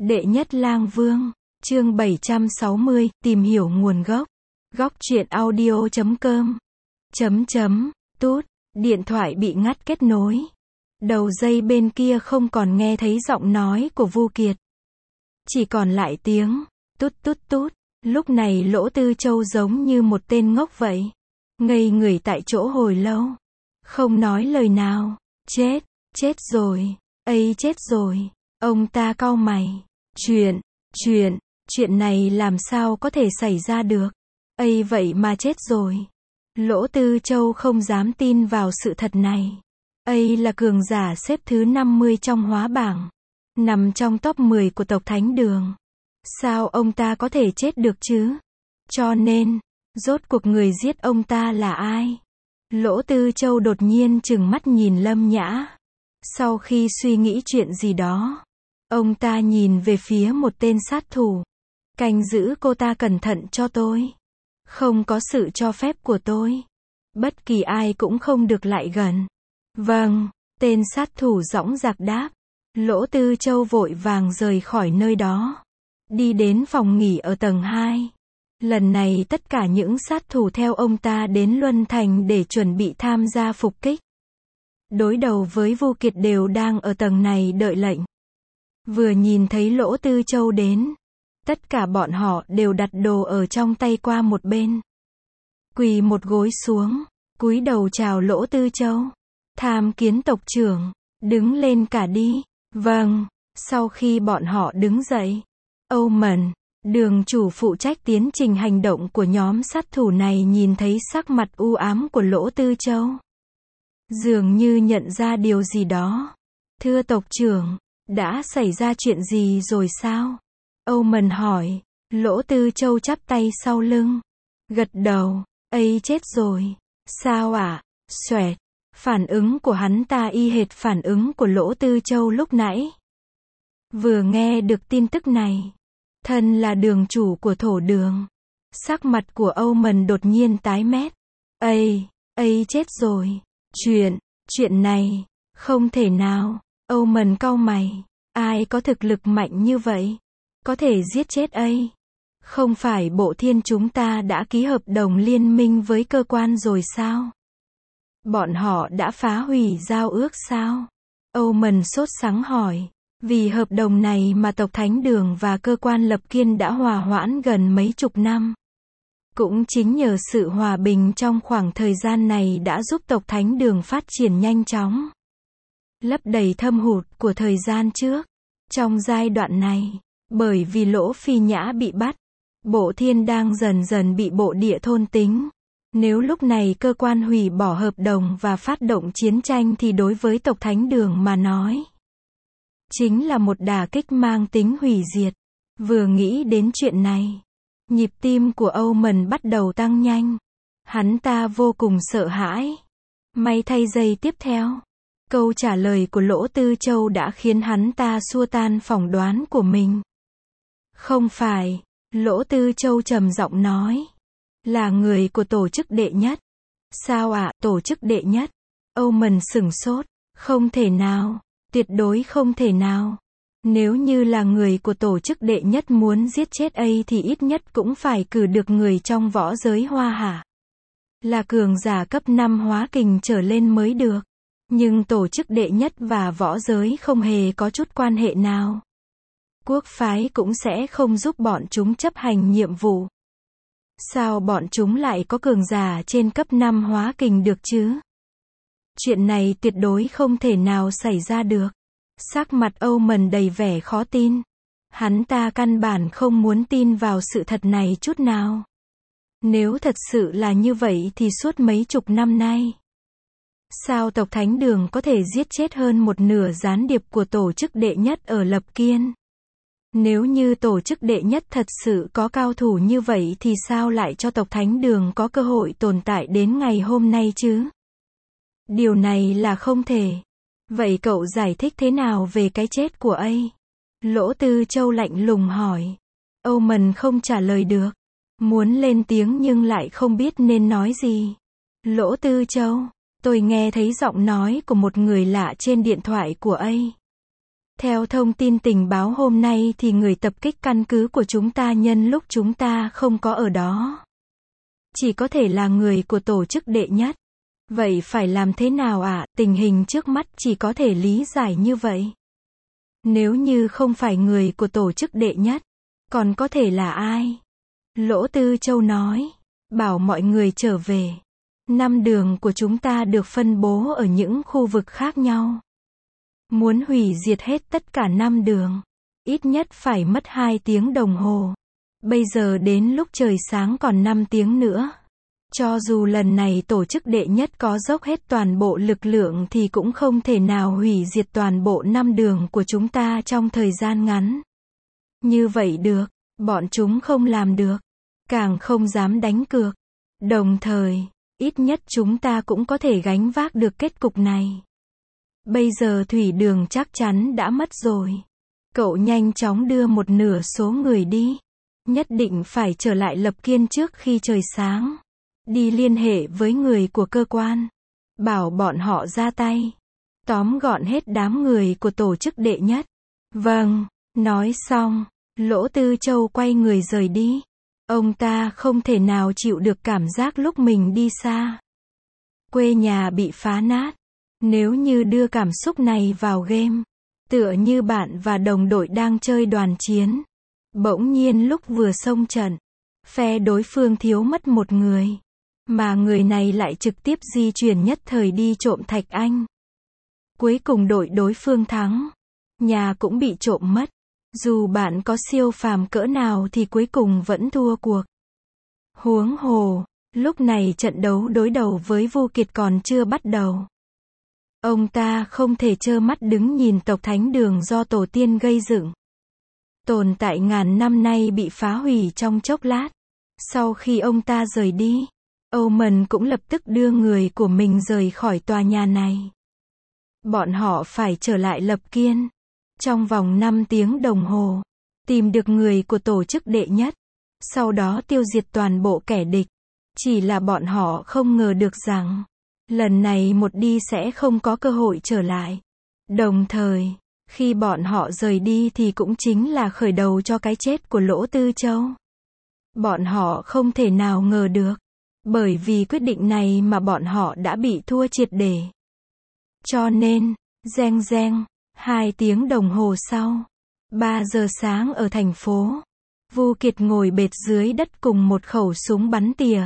Đệ nhất lang vương, chương 760, tìm hiểu nguồn gốc. Góc truyện audio.com. Tút, điện thoại bị ngắt kết nối. Đầu dây bên kia không còn nghe thấy giọng nói của Vu Kiệt. Chỉ còn lại tiếng, tút tút tút. Lúc này Lỗ Tư Châu giống như một tên ngốc vậy. Ngây người tại chỗ hồi lâu. Không nói lời nào. Chết rồi. Chết rồi. Ông ta cau mày. Chuyện này làm sao có thể xảy ra được? Vậy mà chết rồi. Lỗ Tư Châu không dám tin vào sự thật này. Là cường giả xếp thứ 50 trong hóa bảng. Nằm trong top 10 của tộc Thánh Đường. Sao ông ta có thể chết được chứ? Cho nên, rốt cuộc người giết ông ta là ai? Lỗ Tư Châu đột nhiên trừng mắt nhìn Lâm Nhã. Sau khi suy nghĩ chuyện gì đó, ông ta nhìn về phía một tên sát thủ. Canh giữ cô ta cẩn thận cho tôi. Không có sự cho phép của tôi, bất kỳ ai cũng không được lại gần. Vâng, tên sát thủ dõng dạc đáp. Lỗ Tư Châu vội vàng rời khỏi nơi đó. Đi đến phòng nghỉ ở tầng 2. Lần này tất cả những sát thủ theo ông ta đến Luân Thành để chuẩn bị tham gia phục kích. Đối đầu với Vu Kiệt đều đang ở tầng này đợi lệnh. Vừa nhìn thấy Lỗ Tư Châu đến, tất cả bọn họ đều đặt đồ ở trong tay qua một bên. Quỳ một gối xuống, cúi đầu chào Lỗ Tư Châu. Tham kiến tộc trưởng, đứng lên cả đi. Vâng, sau khi bọn họ đứng dậy, Âu Mần, đường chủ phụ trách tiến trình hành động của nhóm sát thủ này nhìn thấy sắc mặt u ám của Lỗ Tư Châu. Dường như nhận ra điều gì đó. Thưa tộc trưởng, đã xảy ra chuyện gì rồi sao? Âu Mần hỏi. Lỗ Tư Châu chắp tay sau lưng. Gật đầu. Chết rồi. Sao ạ? Xoẹt. Phản ứng của hắn ta y hệt phản ứng của Lỗ Tư Châu lúc nãy. Vừa nghe được tin tức này, thân là đường chủ của thổ đường, sắc mặt của Âu Mần đột nhiên tái mét. Chết rồi. Chuyện này, không thể nào. Âu Mần cau mày. Ai có thực lực mạnh như vậy? Có thể giết chết Không phải Bộ Thiên chúng ta đã ký hợp đồng liên minh với cơ quan rồi sao? Bọn họ đã phá hủy giao ước sao? Âu Mần sốt sắng hỏi. Vì hợp đồng này mà tộc Thánh Đường và cơ quan lập kiên đã hòa hoãn gần mấy chục năm. Cũng chính nhờ sự hòa bình trong khoảng thời gian này đã giúp tộc Thánh Đường phát triển nhanh chóng, lấp đầy thâm hụt của thời gian trước. Trong giai đoạn này, bởi vì Lỗ Phi Nhã bị bắt, Bộ Thiên đang dần dần bị Bộ Địa thôn tính. Nếu lúc này cơ quan hủy bỏ hợp đồng và phát động chiến tranh thì đối với tộc Thánh Đường mà nói, chính là một đả kích mang tính hủy diệt. Vừa nghĩ đến chuyện này, nhịp tim của Âu Mần bắt đầu tăng nhanh. Hắn ta vô cùng sợ hãi. May thay giây tiếp theo, câu trả lời của Lỗ Tư Châu đã khiến hắn ta xua tan phỏng đoán của mình. Không phải, Lỗ Tư Châu trầm giọng nói. Là người của tổ chức đệ nhất. Sao ạ? Tổ chức đệ nhất? Âu Mần sửng sốt. Không thể nào. Tuyệt đối không thể nào. Nếu như là người của tổ chức đệ nhất muốn giết chết thì ít nhất cũng phải cử được người trong võ giới Hoa Hạ. Là cường giả cấp 5 hóa kình trở lên mới được. Nhưng tổ chức đệ nhất và võ giới không hề có chút quan hệ nào. Quốc phái cũng sẽ không giúp bọn chúng chấp hành nhiệm vụ. Sao bọn chúng lại có cường giả trên cấp 5 hóa kình được chứ? Chuyện này tuyệt đối không thể nào xảy ra được. Sắc mặt Âu Mần đầy vẻ khó tin. Hắn ta căn bản không muốn tin vào sự thật này chút nào. Nếu thật sự là như vậy thì suốt mấy chục năm nay, sao tộc Thánh Đường có thể giết chết hơn một nửa gián điệp của tổ chức đệ nhất ở Lập Kiên? Nếu như tổ chức đệ nhất thật sự có cao thủ như vậy thì sao lại cho tộc Thánh Đường có cơ hội tồn tại đến ngày hôm nay chứ? Điều này là không thể. Vậy cậu giải thích thế nào về cái chết của Lỗ Tư Châu lạnh lùng hỏi. Âu Mần không trả lời được. Muốn lên tiếng nhưng lại không biết nên nói gì. Lỗ Tư Châu, tôi nghe thấy giọng nói của một người lạ trên điện thoại của Theo thông tin tình báo hôm nay thì người tập kích căn cứ của chúng ta nhân lúc chúng ta không có ở đó. Chỉ có thể là người của tổ chức đệ nhất. Vậy phải làm thế nào ạ? Tình hình trước mắt chỉ có thể lý giải như vậy. Nếu như không phải người của tổ chức đệ nhất, còn có thể là ai? Lỗ Tư Châu nói, bảo mọi người trở về. 5 đường của chúng ta được phân bố ở những khu vực khác nhau. Muốn hủy diệt hết tất cả 5 đường, ít nhất phải mất 2 tiếng đồng hồ. Bây giờ đến lúc trời sáng còn 5 tiếng nữa. Cho dù lần này tổ chức đệ nhất có dốc hết toàn bộ lực lượng thì cũng không thể nào hủy diệt toàn bộ 5 đường của chúng ta trong thời gian ngắn. Như vậy được, bọn chúng không làm được, càng không dám đánh cược. Đồng thời, ít nhất chúng ta cũng có thể gánh vác được kết cục này. Bây giờ thủy đường chắc chắn đã mất rồi. Cậu nhanh chóng đưa một nửa số người đi. Nhất định phải trở lại Lập Kiên trước khi trời sáng. Đi liên hệ với người của cơ quan. Bảo bọn họ ra tay. Tóm gọn hết đám người của tổ chức đệ nhất. Vâng, nói xong, Lỗ Tư Châu quay người rời đi. Ông ta không thể nào chịu được cảm giác lúc mình đi xa. Quê nhà bị phá nát. Nếu như đưa cảm xúc này vào game, tựa như bạn và đồng đội đang chơi đoàn chiến. Bỗng nhiên lúc vừa xông trận, phe đối phương thiếu mất một người. Mà người này lại trực tiếp di chuyển nhất thời đi trộm Thạch Anh. Cuối cùng đội đối phương thắng. Nhà cũng bị trộm mất. Dù bạn có siêu phàm cỡ nào thì cuối cùng vẫn thua cuộc. Huống hồ, lúc này trận đấu đối đầu với Vu Kiệt còn chưa bắt đầu. Ông ta không thể trơ mắt đứng nhìn tộc Thánh Đường do tổ tiên gây dựng. Tồn tại ngàn năm nay bị phá hủy trong chốc lát. Sau khi ông ta rời đi, Omen cũng lập tức đưa người của mình rời khỏi tòa nhà này. Bọn họ phải trở lại Lập Kiên. Trong vòng 5 tiếng đồng hồ, tìm được người của tổ chức đệ nhất. Sau đó tiêu diệt toàn bộ kẻ địch. Chỉ là bọn họ không ngờ được rằng, lần này một đi sẽ không có cơ hội trở lại. Đồng thời, khi bọn họ rời đi thì cũng chính là khởi đầu cho cái chết của Lỗ Tư Châu. Bọn họ không thể nào ngờ được. Bởi vì quyết định này mà bọn họ đã bị thua triệt để. Cho nên, reng reng, 2 tiếng đồng hồ sau, 3 giờ sáng ở thành phố, Vu Kiệt ngồi bệt dưới đất cùng một khẩu súng bắn tỉa.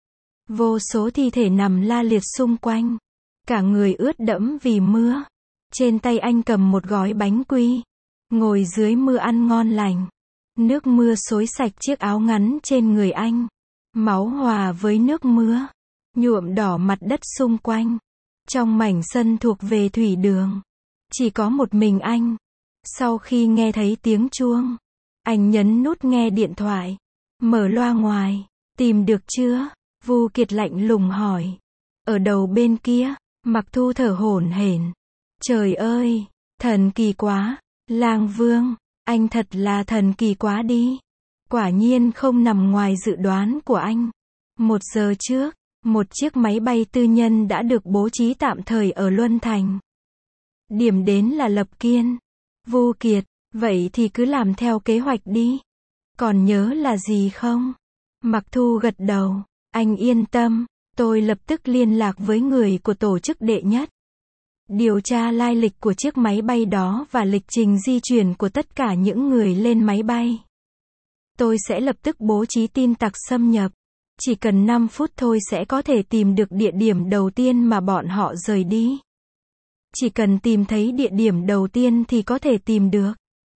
Vô số thi thể nằm la liệt xung quanh. Cả người ướt đẫm vì mưa. Trên tay anh cầm một gói bánh quy. Ngồi dưới mưa ăn ngon lành. Nước mưa xối sạch chiếc áo ngắn trên người anh. Máu hòa với nước mưa, nhuộm đỏ mặt đất xung quanh. Trong mảnh sân thuộc về thủy đường, chỉ có một mình anh. Sau khi nghe thấy tiếng chuông, anh nhấn nút nghe điện thoại, mở loa ngoài. Tìm được chưa? Vu Kiệt lạnh lùng hỏi. Ở đầu bên kia, Mặc Thu thở hổn hển. Trời ơi, thần kỳ quá, Lang Vương, anh thật là thần kỳ quá đi. Quả nhiên không nằm ngoài dự đoán của anh. 1 giờ trước, một chiếc máy bay tư nhân đã được bố trí tạm thời ở Luân Thành. Điểm đến là Lập Kiên. Vu Kiệt, vậy thì cứ làm theo kế hoạch đi. Còn nhớ là gì không? Mặc Thu gật đầu. Anh yên tâm, tôi lập tức liên lạc với người của tổ chức đệ nhất. Điều tra lai lịch của chiếc máy bay đó và lịch trình di chuyển của tất cả những người lên máy bay. Tôi sẽ lập tức bố trí tin tặc xâm nhập. Chỉ cần 5 phút thôi sẽ có thể tìm được địa điểm đầu tiên mà bọn họ rời đi. Chỉ cần tìm thấy địa điểm đầu tiên thì có thể tìm được.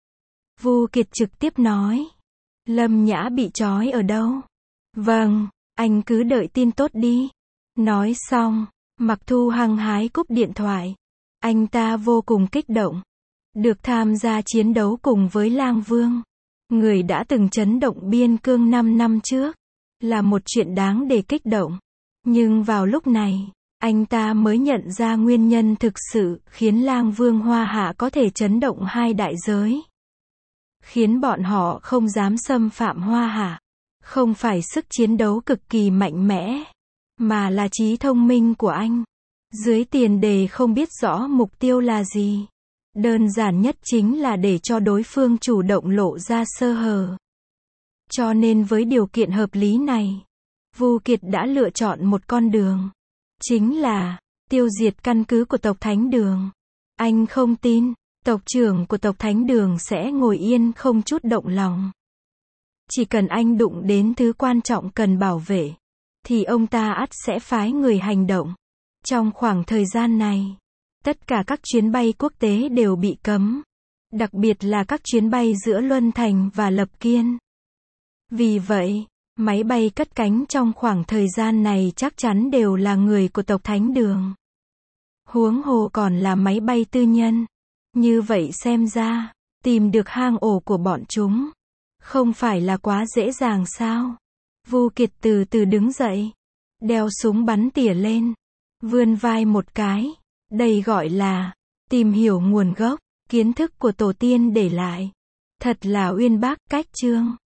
Vu Kiệt trực tiếp nói. Lâm Nhã bị trói ở đâu? Vâng, anh cứ đợi tin tốt đi. Nói xong, Mặc Thu hăng hái cúp điện thoại. Anh ta vô cùng kích động. Được tham gia chiến đấu cùng với Lang Vương, người đã từng chấn động biên cương 5 năm trước, là một chuyện đáng để kích động. Nhưng vào lúc này, anh ta mới nhận ra nguyên nhân thực sự khiến Lang Vương Hoa Hạ có thể chấn động 2 đại giới. Khiến bọn họ không dám xâm phạm Hoa Hạ. Không phải sức chiến đấu cực kỳ mạnh mẽ, mà là trí thông minh của anh. Dưới tiền đề không biết rõ mục tiêu là gì. Đơn giản nhất chính là để cho đối phương chủ động lộ ra sơ hở. Cho nên với điều kiện hợp lý này, Vu Kiệt đã lựa chọn một con đường. Chính là tiêu diệt căn cứ của tộc Thánh Đường. Anh không tin, tộc trưởng của tộc Thánh Đường sẽ ngồi yên không chút động lòng. Chỉ cần anh đụng đến thứ quan trọng cần bảo vệ, thì ông ta ắt sẽ phái người hành động. Trong khoảng thời gian này, tất cả các chuyến bay quốc tế đều bị cấm. Đặc biệt là các chuyến bay giữa Luân Thành và Lập Kiên. Vì vậy, máy bay cất cánh trong khoảng thời gian này chắc chắn đều là người của tộc Thánh Đường. Huống hồ còn là máy bay tư nhân. Như vậy xem ra, tìm được hang ổ của bọn chúng không phải là quá dễ dàng sao? Vu Kiệt từ từ đứng dậy, đeo súng bắn tỉa lên, vươn vai một cái. Đây gọi là tìm hiểu nguồn gốc, kiến thức của tổ tiên để lại. Thật là uyên bác, cách chương.